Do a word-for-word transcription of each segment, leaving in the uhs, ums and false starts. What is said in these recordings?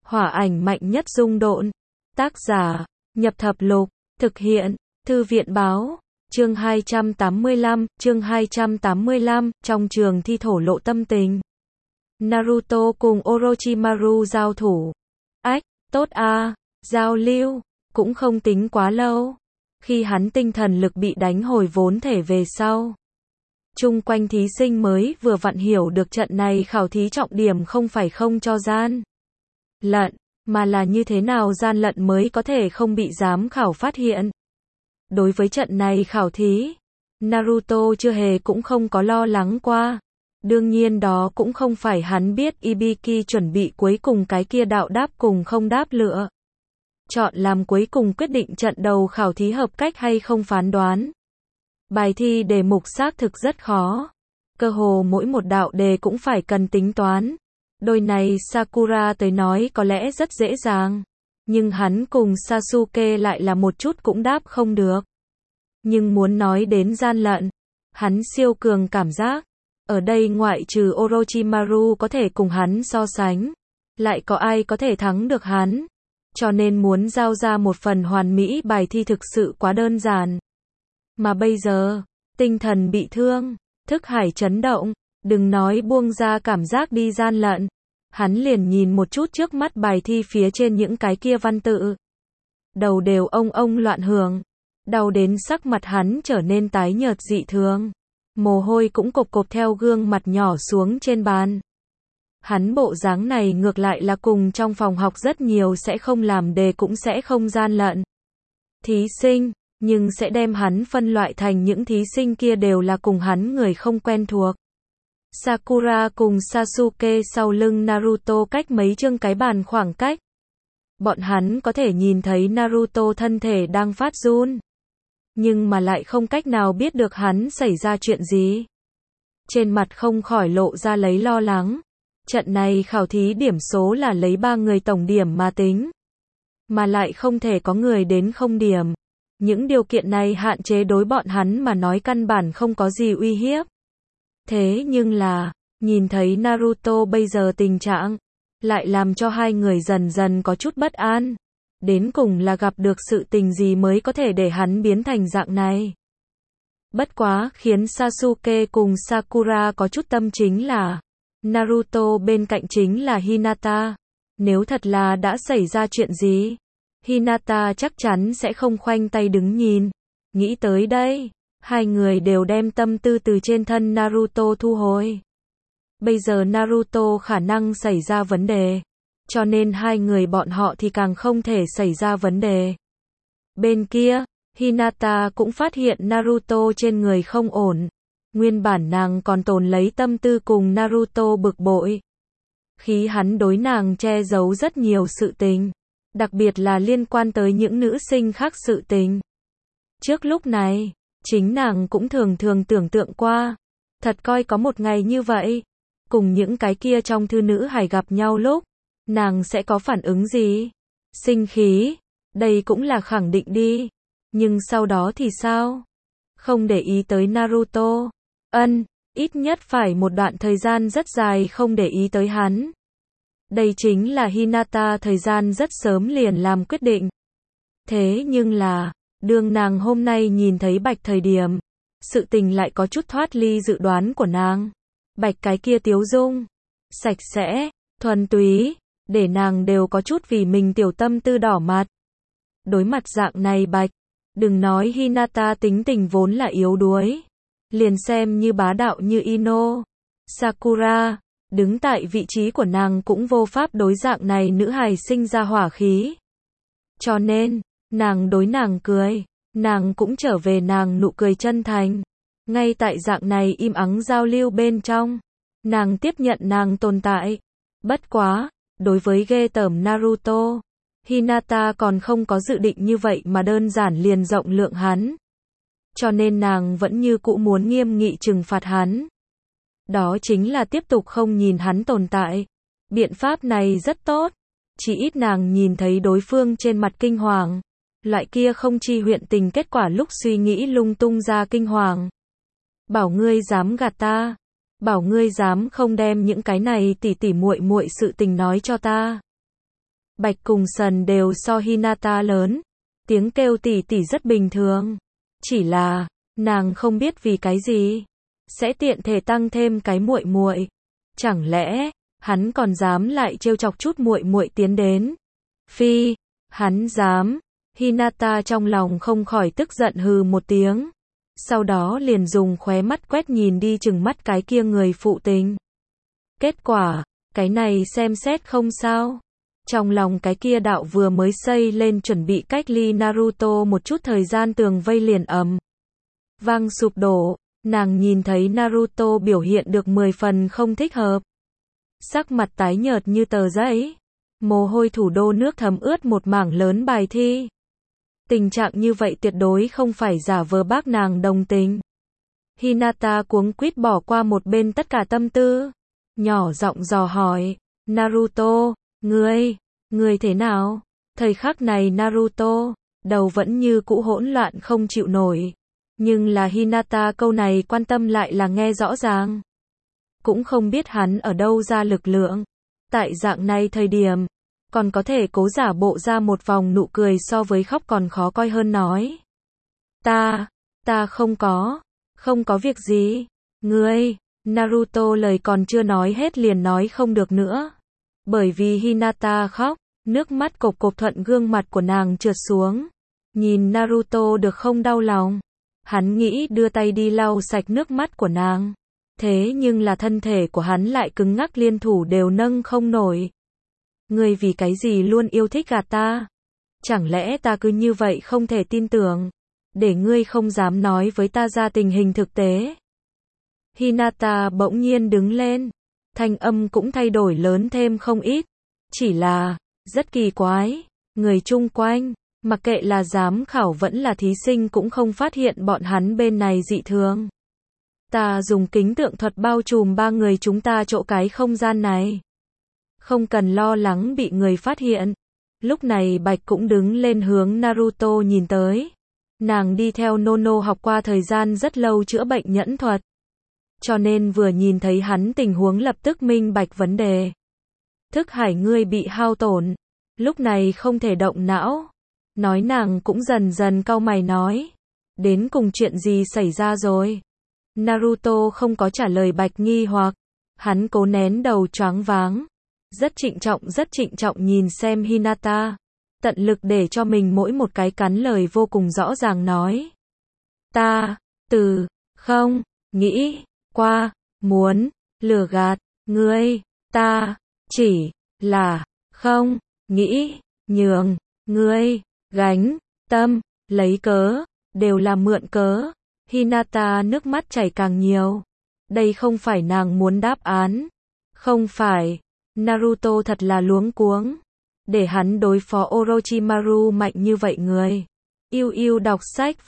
Hỏa ảnh mạnh nhất dung độn. Tác giả, Nhập Thập Lục, thực hiện, Thư viện báo. Chương hai trăm tám mươi lăm, chương hai trăm tám mươi lăm, trong trường thi thổ lộ tâm tình. Naruto cùng Orochimaru giao thủ. Ách, tốt a, giao lưu, cũng không tính quá lâu. Khi hắn tinh thần lực bị đánh hồi vốn thể về sau. Chung quanh thí sinh mới vừa vặn hiểu được trận này khảo thí trọng điểm không phải không cho gian lận, mà là như thế nào gian lận mới có thể không bị giám khảo phát hiện. Đối với trận này khảo thí, Naruto chưa hề cũng không có lo lắng qua. Đương nhiên đó cũng không phải hắn biết Ibiki chuẩn bị cuối cùng cái kia đạo đáp cùng không đáp lựa. Chọn làm cuối cùng quyết định trận đầu khảo thí hợp cách hay không phán đoán. Bài thi đề mục xác thực rất khó. Cơ hồ mỗi một đạo đề cũng phải cần tính toán. Đôi này Sakura tới nói có lẽ rất dễ dàng. Nhưng hắn cùng Sasuke lại là một chút cũng đáp không được. Nhưng muốn nói đến gian lận, hắn siêu cường cảm giác. Ở đây ngoại trừ Orochimaru có thể cùng hắn so sánh. Lại có ai có thể thắng được hắn. Cho nên muốn giao ra một phần hoàn mỹ bài thi thực sự quá đơn giản. Mà bây giờ, tinh thần bị thương, thức hải chấn động, đừng nói buông ra cảm giác đi gian lận. Hắn liền nhìn một chút trước mắt bài thi phía trên những cái kia văn tự. Đầu đều ông ông loạn hưởng, đau đến sắc mặt hắn trở nên tái nhợt dị thường. Mồ hôi cũng cộp cộp theo gương mặt nhỏ xuống trên bàn. Hắn bộ dáng này ngược lại là cùng trong phòng học rất nhiều sẽ không làm đề cũng sẽ không gian lận thí sinh, nhưng sẽ đem hắn phân loại thành những thí sinh kia đều là cùng hắn người không quen thuộc. Sakura cùng Sasuke sau lưng Naruto cách mấy chương cái bàn khoảng cách. Bọn hắn có thể nhìn thấy Naruto thân thể đang phát run. Nhưng mà lại không cách nào biết được hắn xảy ra chuyện gì. Trên mặt không khỏi lộ ra lấy lo lắng. Trận này khảo thí điểm số là lấy ba người tổng điểm mà tính. Mà lại không thể có người đến không điểm. Những điều kiện này hạn chế đối bọn hắn mà nói căn bản không có gì uy hiếp. Thế nhưng là, nhìn thấy Naruto bây giờ tình trạng, lại làm cho hai người dần dần có chút bất an. Đến cùng là gặp được sự tình gì mới có thể để hắn biến thành dạng này. Bất quá khiến Sasuke cùng Sakura có chút tâm chính là Naruto bên cạnh chính là Hinata. Nếu thật là đã xảy ra chuyện gì, Hinata chắc chắn sẽ không khoanh tay đứng nhìn. Nghĩ tới đây, hai người đều đem tâm tư từ trên thân Naruto thu hồi. Bây giờ Naruto khả năng xảy ra vấn đề, cho nên hai người bọn họ thì càng không thể xảy ra vấn đề. Bên kia, Hinata cũng phát hiện Naruto trên người không ổn. Nguyên bản nàng còn tồn lấy tâm tư cùng Naruto bực bội. Khi hắn đối nàng che giấu rất nhiều sự tình. Đặc biệt là liên quan tới những nữ sinh khác sự tình. Trước lúc này, chính nàng cũng thường thường tưởng tượng qua. Thật coi có một ngày như vậy. Cùng những cái kia trong thư nữ hài gặp nhau lúc. Nàng sẽ có phản ứng gì? Sinh khí. Đây cũng là khẳng định đi. Nhưng sau đó thì sao? Không để ý tới Naruto. Ân, ít nhất phải một đoạn thời gian rất dài không để ý tới hắn. Đây chính là Hinata thời gian rất sớm liền làm quyết định. Thế nhưng là, đương nàng hôm nay nhìn thấy Bạch thời điểm, sự tình lại có chút thoát ly dự đoán của nàng. Bạch cái kia tiếu dung, sạch sẽ, thuần túy, để nàng đều có chút vì mình tiểu tâm tư đỏ mặt. Đối mặt dạng này Bạch, đừng nói Hinata tính tình vốn là yếu đuối. Liền xem như bá đạo như Ino, Sakura, đứng tại vị trí của nàng cũng vô pháp đối dạng này nữ hài sinh ra hỏa khí. Cho nên, nàng đối nàng cười, nàng cũng trở về nàng nụ cười chân thành. Ngay tại dạng này im ắng giao lưu bên trong, nàng tiếp nhận nàng tồn tại. Bất quá, đối với ghê tởm Naruto, Hinata còn không có dự định như vậy mà đơn giản liền rộng lượng hắn. Cho nên nàng vẫn như cũ muốn nghiêm nghị trừng phạt hắn. Đó chính là tiếp tục không nhìn hắn tồn tại. Biện pháp này rất tốt. Chỉ ít nàng nhìn thấy đối phương trên mặt kinh hoàng. Loại kia không chi huyện tình kết quả lúc suy nghĩ lung tung ra kinh hoàng. Bảo ngươi dám gạt ta. Bảo ngươi dám không đem những cái này tỉ tỉ muội muội sự tình nói cho ta. Bạch cùng Sần đều so Hinata lớn. Tiếng kêu tỷ tỷ rất bình thường. Chỉ là, nàng không biết vì cái gì. Sẽ tiện thể tăng thêm cái muội muội. Chẳng lẽ, hắn còn dám lại trêu chọc chút muội muội tiến đến. Phi, hắn dám. Hinata trong lòng không khỏi tức giận hừ một tiếng. Sau đó liền dùng khóe mắt quét nhìn đi chừng mắt cái kia người phụ tình. Kết quả, cái này xem xét không sao. Trong lòng cái kia đạo vừa mới xây lên chuẩn bị cách ly Naruto một chút thời gian tường vây liền ầm vang sụp đổ. Nàng nhìn thấy Naruto biểu hiện được mười phần không thích hợp. Sắc mặt tái nhợt như tờ giấy. Mồ hôi thủ đô nước thấm ướt một mảng lớn bài thi. Tình trạng như vậy tuyệt đối không phải giả vờ bác nàng đồng tình. Hinata cuống quýt bỏ qua một bên tất cả tâm tư. Nhỏ giọng dò hỏi. Naruto, ngươi, ngươi thế nào? Thời khắc này Naruto, đầu vẫn như cũ hỗn loạn không chịu nổi. Nhưng là Hinata câu này quan tâm lại là nghe rõ ràng. Cũng không biết hắn ở đâu ra lực lượng. Tại dạng này thời điểm, còn có thể cố giả bộ ra một vòng nụ cười so với khóc còn khó coi hơn nói. Ta, ta không có, không có việc gì. Ngươi, Naruto lời còn chưa nói hết liền nói không được nữa. Bởi vì Hinata khóc, nước mắt cộc cộc thuận gương mặt của nàng trượt xuống. Nhìn Naruto được không đau lòng. Hắn nghĩ đưa tay đi lau sạch nước mắt của nàng. Thế nhưng là thân thể của hắn lại cứng ngắc liên thủ đều nâng không nổi. Ngươi vì cái gì luôn yêu thích gạt ta? Chẳng lẽ ta cứ như vậy không thể tin tưởng? Để ngươi không dám nói với ta ra tình hình thực tế. Hinata bỗng nhiên đứng lên. Thanh âm cũng thay đổi lớn thêm không ít. Chỉ là, rất kỳ quái. Người chung quanh, mặc kệ là giám khảo vẫn là thí sinh cũng không phát hiện bọn hắn bên này dị thường. Ta dùng kính tượng thuật bao trùm ba người chúng ta chỗ cái không gian này. Không cần lo lắng bị người phát hiện. Lúc này Bạch cũng đứng lên hướng Naruto nhìn tới. Nàng đi theo Nono học qua thời gian rất lâu chữa bệnh nhẫn thuật. Cho nên vừa nhìn thấy hắn tình huống lập tức minh bạch vấn đề. Thức hải ngươi bị hao tổn. Lúc này không thể động não. Nói nàng cũng dần dần cau mày nói. Đến cùng chuyện gì xảy ra rồi? Naruto không có trả lời Bạch nghi hoặc. Hắn cố nén đầu choáng váng. Rất trịnh trọng rất trịnh trọng nhìn xem Hinata. Tận lực để cho mình mỗi một cái cắn lời vô cùng rõ ràng nói. Ta, từ, không, nghĩ, qua, muốn, lừa gạt, ngươi, ta, chỉ, là, không, nghĩ, nhường, ngươi, gánh, tâm, lấy cớ, đều là mượn cớ. Hinata nước mắt chảy càng nhiều. Đây không phải nàng muốn đáp án. Không phải. Naruto thật là luống cuống. Để hắn đối phó Orochimaru mạnh như vậy người. Yêu yêu đọc sách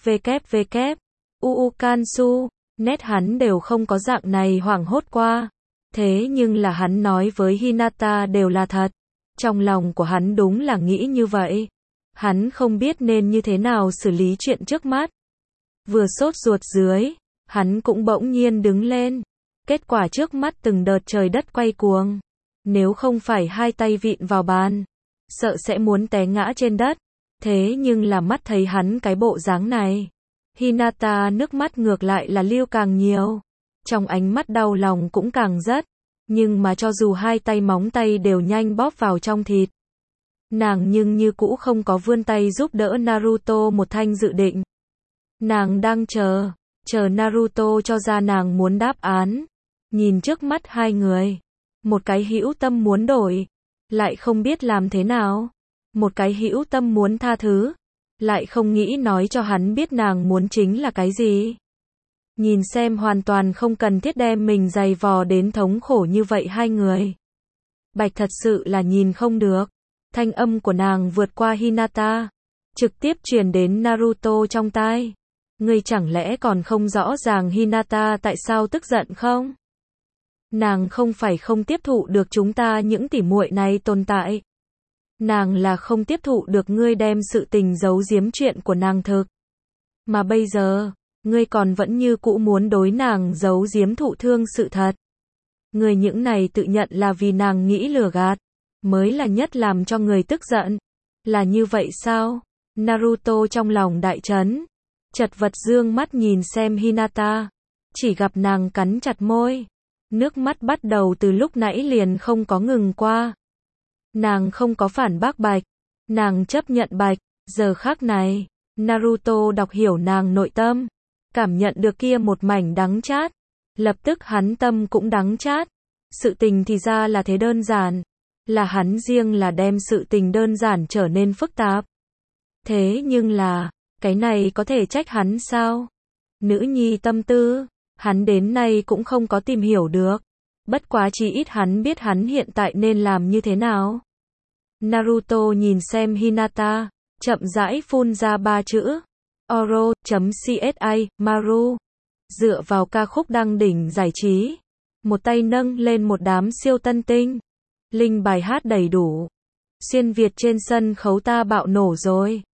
www. Uukansu. Nét hắn đều không có dạng này hoảng hốt qua. Thế nhưng là hắn nói với Hinata đều là thật. Trong lòng của hắn đúng là nghĩ như vậy. Hắn không biết nên như thế nào xử lý chuyện trước mắt. Vừa sốt ruột dưới, hắn cũng bỗng nhiên đứng lên. Kết quả trước mắt từng đợt trời đất quay cuồng. Nếu không phải hai tay vịn vào bàn, sợ sẽ muốn té ngã trên đất. Thế nhưng là mắt thấy hắn cái bộ dáng này. Hinata nước mắt ngược lại là lưu càng nhiều. Trong ánh mắt đau lòng cũng càng rất. Nhưng mà cho dù hai tay móng tay đều nhanh bóp vào trong thịt. Nàng nhưng như cũ không có vươn tay giúp đỡ Naruto một thanh dự định. Nàng đang chờ, chờ Naruto cho ra nàng muốn đáp án. Nhìn trước mắt hai người. Một cái hữu tâm muốn đổi, lại không biết làm thế nào. Một cái hữu tâm muốn tha thứ, lại không nghĩ nói cho hắn biết nàng muốn chính là cái gì. Nhìn xem hoàn toàn không cần thiết đem mình dày vò đến thống khổ như vậy hai người. Bạch thật sự là nhìn không được. Thanh âm của nàng vượt qua Hinata, trực tiếp truyền đến Naruto trong tai. Ngươi chẳng lẽ còn không rõ ràng Hinata tại sao tức giận không? Nàng không phải không tiếp thụ được chúng ta những tỉ muội này tồn tại. Nàng là không tiếp thụ được ngươi đem sự tình giấu giếm chuyện của nàng thực. Mà bây giờ, ngươi còn vẫn như cũ muốn đối nàng giấu giếm thụ thương sự thật. Ngươi những này tự nhận là vì nàng nghĩ lừa gạt. mới là nhất làm cho người tức giận. Là như vậy sao? Naruto trong lòng đại chấn, chật vật dương mắt nhìn xem Hinata, chỉ gặp nàng cắn chặt môi, nước mắt bắt đầu từ lúc nãy liền không có ngừng qua. Nàng không có phản bác Bạch, nàng chấp nhận Bạch, giờ khắc này, Naruto đọc hiểu nàng nội tâm, cảm nhận được kia một mảnh đắng chát, lập tức hắn tâm cũng đắng chát. Sự tình thì ra là thế đơn giản, là hắn riêng là đem sự tình đơn giản trở nên phức tạp. Thế nhưng là, cái này có thể trách hắn sao? Nữ nhi tâm tư, hắn đến nay cũng không có tìm hiểu được. Bất quá chỉ ít hắn biết hắn hiện tại nên làm như thế nào. Naruto nhìn xem Hinata, chậm rãi phun ra ba chữ. Oro.csa, Maru. Dựa vào ca khúc đăng đỉnh giải trí. Một tay nâng lên một đám siêu tân tinh. Linh bài hát đầy đủ. Xuyên Việt trên sân khấu ta bạo nổ rồi.